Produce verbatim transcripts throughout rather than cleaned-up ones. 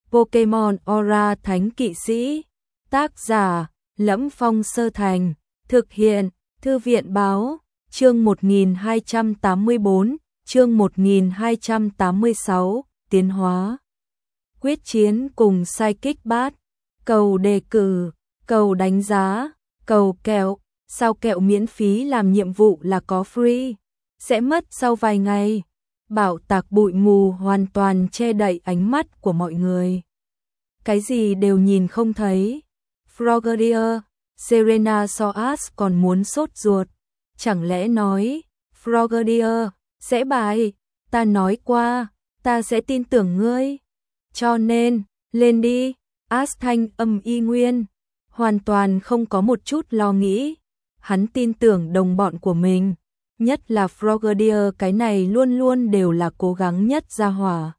Pokemon Aura Thánh Kỵ Sĩ. Tác giả: Lẫm Phong Sơ Thành. Thực hiện: Thư viện Báo. Chương một nghìn hai trăm tám mươi bốn, chương một nghìn hai trăm tám mươi sáu, tiến hóa. Quyết chiến cùng Psychic Bát. Cầu đề cử, cầu đánh giá, cầu kẹo. Sao kẹo miễn phí làm nhiệm vụ là có free, sẽ mất sau vài ngày. Bão tạc bụi mù hoàn toàn che đậy ánh mắt của mọi người. Cái gì đều nhìn không thấy. Frogadier, Serena Soas còn muốn sốt ruột. Chẳng lẽ nói, Frogadier, sẽ bại, ta nói qua, ta sẽ tin tưởng ngươi. Cho nên, lên đi, Ash thanh âm y nguyên, hoàn toàn không có một chút lo nghĩ. Hắn tin tưởng đồng bọn của mình, nhất là Frogadier, cái này luôn luôn đều là cố gắng nhất ra hỏa.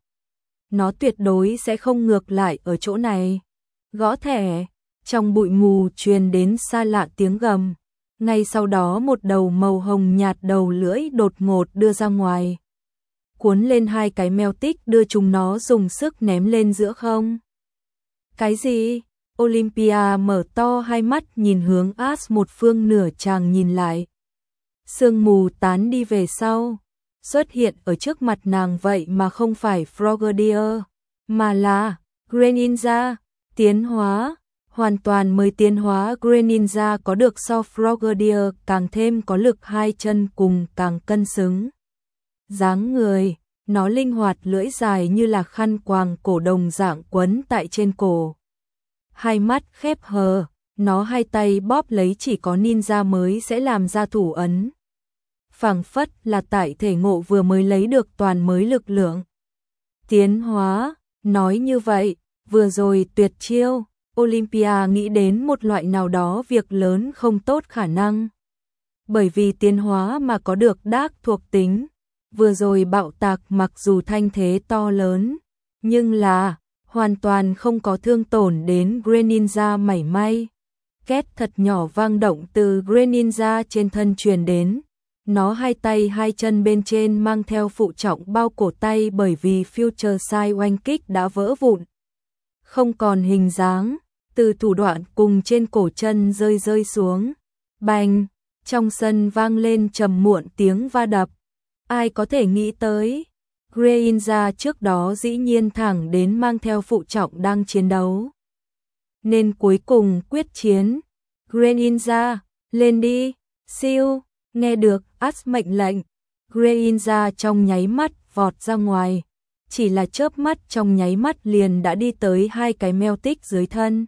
Nó tuyệt đối sẽ không ngược lại ở chỗ này. Gõ thẻ, trong bụi mù truyền đến xa lạ tiếng gầm. Ngay sau đó một đầu màu hồng nhạt đầu lưỡi đột ngột đưa ra ngoài, cuốn lên hai cái meo tích, đưa chúng nó dùng sức ném lên giữa không. Cái gì? Olympia mở to hai mắt nhìn hướng Ash một phương nửa chàng nhìn lại. Sương mù tán đi về sau, xuất hiện ở trước mặt nàng vậy mà không phải Frogadier, mà là Greninja, tiến hóa, hoàn toàn mới tiến hóa. Greninja có được so Frogadier càng thêm có lực, hai chân cùng càng cân xứng. Dáng người, nó linh hoạt, lưỡi dài như là khăn quàng cổ đồng dạng quấn tại trên cổ. Hai mắt khép hờ, nó hai tay bóp lấy chỉ có ninja mới sẽ làm ra thủ ấn. Phảng phất là tại thể ngộ vừa mới lấy được toàn mới lực lượng. Tiến hóa, nói như vậy, vừa rồi tuyệt chiêu, Olympia nghĩ đến một loại nào đó việc lớn không tốt khả năng. Bởi vì tiến hóa mà có được đác thuộc tính, vừa rồi bạo tạc mặc dù thanh thế to lớn, nhưng là hoàn toàn không có thương tổn đến Greninja mảy may. Két thật nhỏ vang động từ Greninja trên thân truyền đến. Nó hai tay hai chân bên trên mang theo phụ trọng bao cổ tay, bởi vì Future Sight oanh kích đã vỡ vụn, không còn hình dáng, từ thủ đoạn cùng trên cổ chân rơi rơi xuống. Bành, trong sân vang lên trầm muộn tiếng va đập. Ai có thể nghĩ tới, Greninja trước đó dĩ nhiên thẳng đến mang theo phụ trọng đang chiến đấu. Nên cuối cùng quyết chiến. Greninja, lên đi, siêu. Nghe được Ash mệnh lệnh, Greninja trong nháy mắt vọt ra ngoài, chỉ là chớp mắt trong nháy mắt liền đã đi tới hai cái meo tích dưới thân.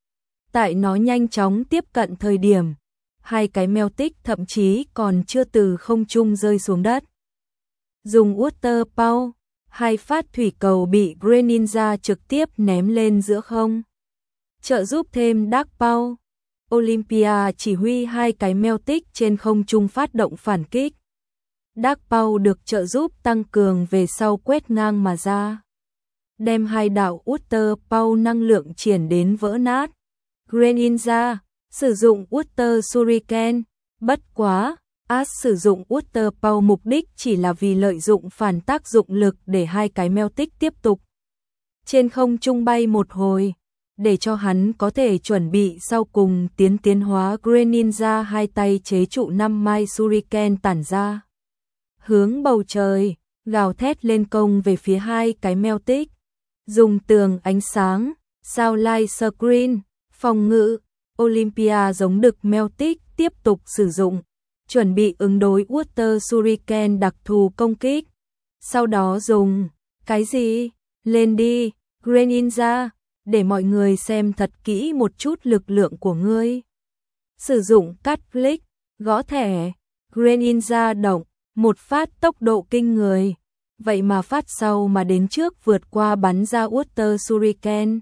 Tại nó nhanh chóng tiếp cận thời điểm, hai cái meo tích thậm chí còn chưa từ không trung rơi xuống đất. Dùng Water Power, hai phát thủy cầu bị Greninja trực tiếp ném lên giữa không. Trợ giúp thêm Dark Power, Olympia chỉ huy hai cái meo tích trên không trung phát động phản kích. Dark Power được trợ giúp tăng cường về sau quét ngang mà ra, đem hai đạo Water Power năng lượng triển đến vỡ nát. Greninja sử dụng Water Shuriken, bất quá Ash sử dụng Water Power mục đích chỉ là vì lợi dụng phản tác dụng lực để hai cái meo tích tiếp tục trên không trung bay một hồi, để cho hắn có thể chuẩn bị sau cùng tiến tiến hóa. Greninja hai tay chế trụ năm mai Shuriken tản ra, hướng bầu trời, gào thét lên công về phía hai cái meo tích. Dùng tường ánh sáng, sao light screen, phòng ngự, Olympia giống đực meo tích tiếp tục sử dụng, chuẩn bị ứng đối Water Shuriken đặc thù công kích. Sau đó dùng, cái gì? Lên đi, Greninja, để mọi người xem thật kỹ một chút lực lượng của ngươi. Sử dụng cắt click, gõ thẻ, Greninja động, một phát tốc độ kinh người. Vậy mà phát sau mà đến trước vượt qua bắn ra Water Shuriken.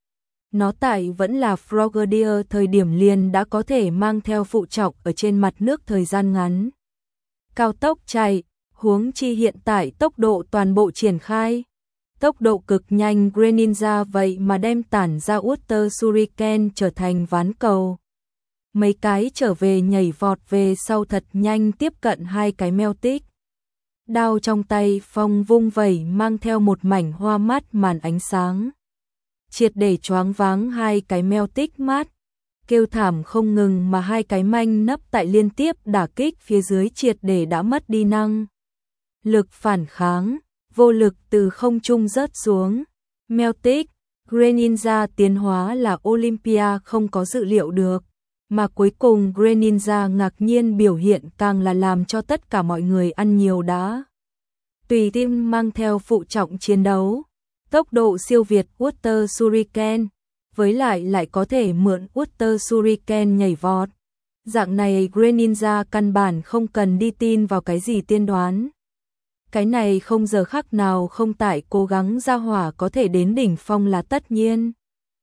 Nó tại vẫn là Frogadier thời điểm liền đã có thể mang theo phụ trọng ở trên mặt nước thời gian ngắn. Cao tốc chạy, huống chi hiện tại tốc độ toàn bộ triển khai. Tốc độ cực nhanh, Greninja vậy mà đem tản ra Water Shuriken trở thành ván cầu. Mấy cái trở về nhảy vọt về sau thật nhanh tiếp cận hai cái meo tích. Đao trong tay phong vung vẩy mang theo một mảnh hoa mắt màn ánh sáng. triệt để choáng váng hai cái Celtic mát, kêu thảm không ngừng mà hai cái manh nấp tại liên tiếp đả kích phía dưới triệt để đã mất đi năng lực phản kháng, vô lực từ không trung rớt xuống. Celtic, Greninja tiến hóa là Olympia không có dự liệu được, mà cuối cùng Greninja ngạc nhiên biểu hiện càng là làm cho tất cả mọi người ăn nhiều đá. Tùy tim mang theo phụ trọng chiến đấu, tốc độ siêu việt Water Shuriken, với lại lại có thể mượn Water Shuriken nhảy vọt. Dạng này Greninja căn bản không cần đi tin vào cái gì tiên đoán. Cái này không giờ khắc nào không tại cố gắng ra hỏa có thể đến đỉnh phong là tất nhiên.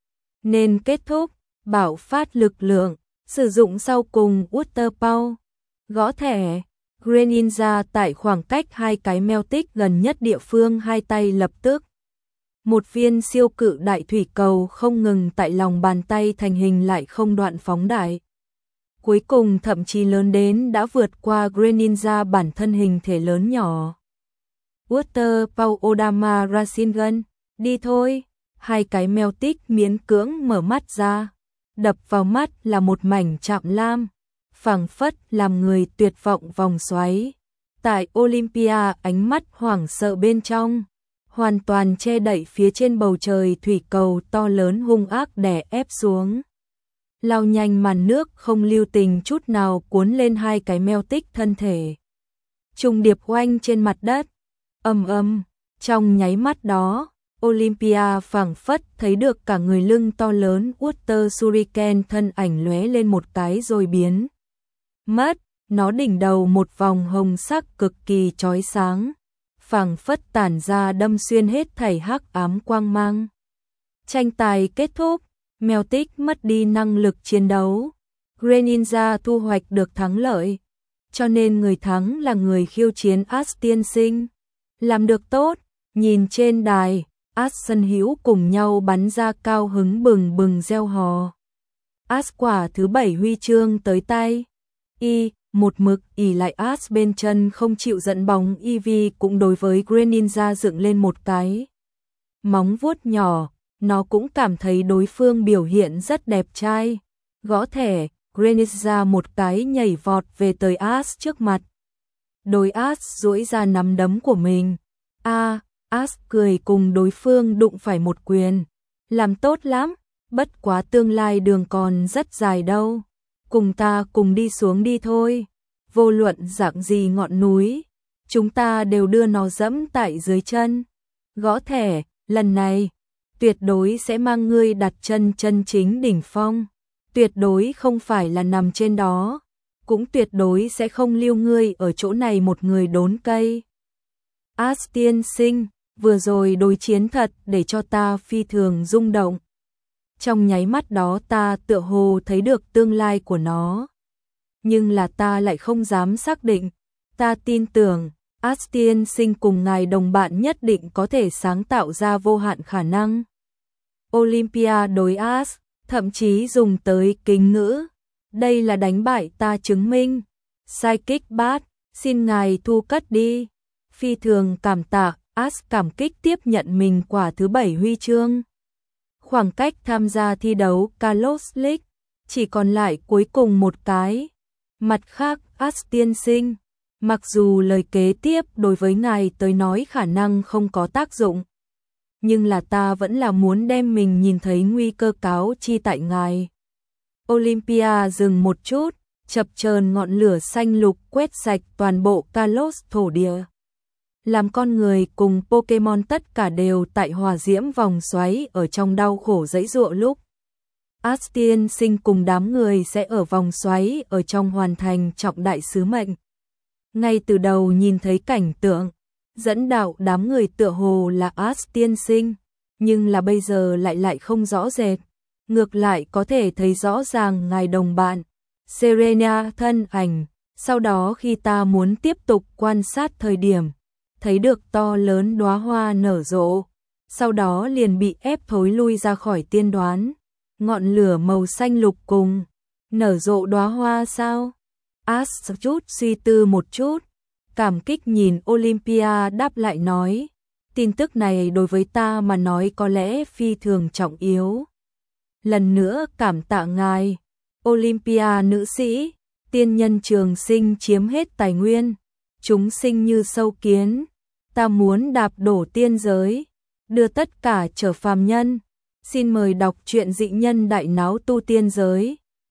Nên kết thúc, bảo phát lực lượng, sử dụng sau cùng Water Power. Gõ thẻ, Greninja tại khoảng cách hai cái Celtic gần nhất địa phương hai tay lập tức. Một viên siêu cự đại thủy cầu không ngừng tại lòng bàn tay thành hình lại không đoạn phóng đại. Cuối cùng thậm chí lớn đến đã vượt qua Greninja bản thân hình thể lớn nhỏ. Water Power Odama Rasengan, đi thôi. Hai cái Celtic miễn cưỡng mở mắt ra. Đập vào mắt là một mảnh chạm lam, phảng phất làm người tuyệt vọng vòng xoáy. Tại Olympia ánh mắt hoảng sợ bên trong, hoàn toàn che đậy phía trên bầu trời thủy cầu to lớn hung ác đè ép xuống. Lao nhanh màn nước không lưu tình chút nào cuốn lên hai cái Celtic thân thể. Trùng điệp oanh trên mặt đất, ầm ầm, trong nháy mắt đó, Olympia phảng phất thấy được cả người lưng to lớn Water Shuriken thân ảnh lóe lên một cái rồi biến mất, nó đỉnh đầu một vòng hồng sắc cực kỳ chói sáng, phảng phất tản ra đâm xuyên hết thảy hắc ám quang mang. Tranh tài kết thúc, Celtic mất đi năng lực chiến đấu, Greninja thu hoạch được thắng lợi, cho nên người thắng là người khiêu chiến Ash tiên sinh. Làm được tốt, nhìn trên đài, Ash sân hữu cùng nhau bắn ra cao hứng bừng bừng reo hò. Ash quả thứ bảy huy chương tới tay. Y, một mực ỉ lại Ash bên chân không chịu dẫn bóng. Eevee cũng đối với Greninja dựng lên một cái móng vuốt nhỏ, nó cũng cảm thấy đối phương biểu hiện rất đẹp trai. Gõ thẻ, Greninja một cái nhảy vọt về tới Ash trước mặt. Đôi Ash duỗi ra nắm đấm của mình. A, à, Ash cười cùng đối phương đụng phải một quyền. Làm tốt lắm, bất quá tương lai đường còn rất dài đâu. Cùng ta cùng đi xuống đi thôi. Vô luận dạng gì ngọn núi, chúng ta đều đưa nó dẫm tại dưới chân. Gõ thẻ, lần này, tuyệt đối sẽ mang ngươi đặt chân chân chính đỉnh phong. Tuyệt đối không phải là nằm trên đó. Cũng tuyệt đối sẽ không lưu ngươi ở chỗ này một người đốn cây. Ash tiên sinh, vừa rồi đối chiến thật để cho ta phi thường rung động. Trong nháy mắt đó ta tựa hồ thấy được tương lai của nó. Nhưng là ta lại không dám xác định. Ta tin tưởng, Ash tiên sinh cùng ngài đồng bạn nhất định có thể sáng tạo ra vô hạn khả năng. Olympia đối Ash, thậm chí dùng tới kính ngữ. Đây là đánh bại ta chứng minh. Psychic Bát, xin ngài thu cất đi. Phi thường cảm tạ, Ash cảm kích tiếp nhận mình quả thứ bảy huy chương. Khoảng cách tham gia thi đấu Kalos League chỉ còn lại cuối cùng một cái. Mặt khác, Ash tiên sinh, mặc dù lời kế tiếp đối với ngài tới nói khả năng không có tác dụng, nhưng là ta vẫn là muốn đem mình nhìn thấy nguy cơ cáo chi tại ngài. Olympia dừng một chút, chập chờn ngọn lửa xanh lục quét sạch toàn bộ Kalos thổ địa. Làm con người cùng Pokemon tất cả đều tại hỏa diễm vòng xoáy ở trong đau khổ dãy dụa lúc. Ash tiên sinh cùng đám người sẽ ở vòng xoáy ở trong hoàn thành trọng đại sứ mệnh. Ngay từ đầu nhìn thấy cảnh tượng, dẫn đạo đám người tựa hồ là Ash tiên sinh, nhưng là bây giờ lại lại không rõ rệt. Ngược lại có thể thấy rõ ràng ngài đồng bạn, Serena thân ảnh, sau đó khi ta muốn tiếp tục quan sát thời điểm, thấy được to lớn đóa hoa nở rộ, sau đó liền bị ép thối lui ra khỏi tiên đoán. Ngọn lửa màu xanh lục cùng nở rộ đóa hoa sao? Ash chút suy tư một chút, cảm kích nhìn Olympia đáp lại nói, tin tức này đối với ta mà nói có lẽ phi thường trọng yếu. Lần nữa cảm tạ ngài. Olympia nữ sĩ, tiên nhân trường sinh chiếm hết tài nguyên, chúng sinh như sâu kiến, ta muốn đạp đổ tiên giới, đưa tất cả trở phàm nhân. Xin mời đọc truyện Dị nhân đại náo tu tiên giới.